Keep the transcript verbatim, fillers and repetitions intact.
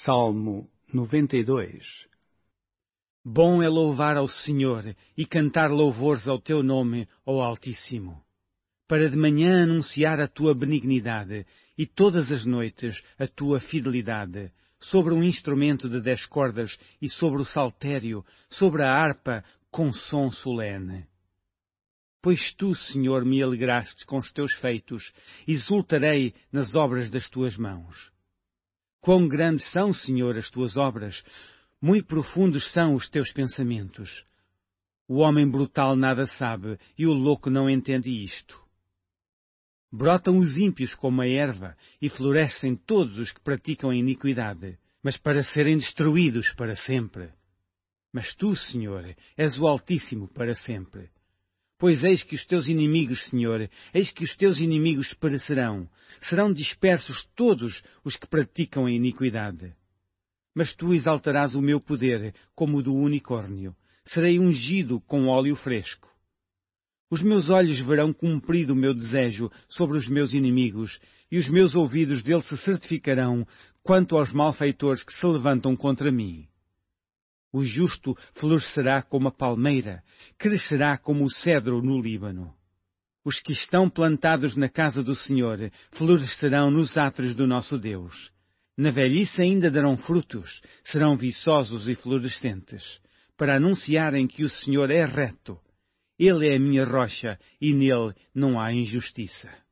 Salmo noventa e dois. Bom é louvar ao Senhor e cantar louvores ao teu nome, ó Altíssimo, para de manhã anunciar a tua benignidade e todas as noites a tua fidelidade, sobre um instrumento de dez cordas e sobre o saltério, sobre a harpa com som solene. Pois tu, Senhor, me alegrastes com os teus feitos, exultarei nas obras das tuas mãos. Quão grandes são, Senhor, as tuas obras, muito profundos são os teus pensamentos. O homem brutal nada sabe, e o louco não entende isto. Brotam os ímpios como a erva, e florescem todos os que praticam a iniquidade, mas para serem destruídos para sempre. Mas tu, Senhor, és o Altíssimo para sempre. Pois eis que os teus inimigos, Senhor, eis que os teus inimigos perecerão, serão dispersos todos os que praticam a iniquidade. Mas tu exaltarás o meu poder como o do unicórnio, serei ungido com óleo fresco. Os meus olhos verão cumprido o meu desejo sobre os meus inimigos, e os meus ouvidos dele se certificarão quanto aos malfeitores que se levantam contra mim. O justo florescerá como a palmeira, crescerá como o cedro no Líbano. Os que estão plantados na casa do Senhor florescerão nos átrios do nosso Deus. Na velhice ainda darão frutos, serão viçosos e florescentes, para anunciarem que o Senhor é reto. Ele é a minha rocha e nele não há injustiça.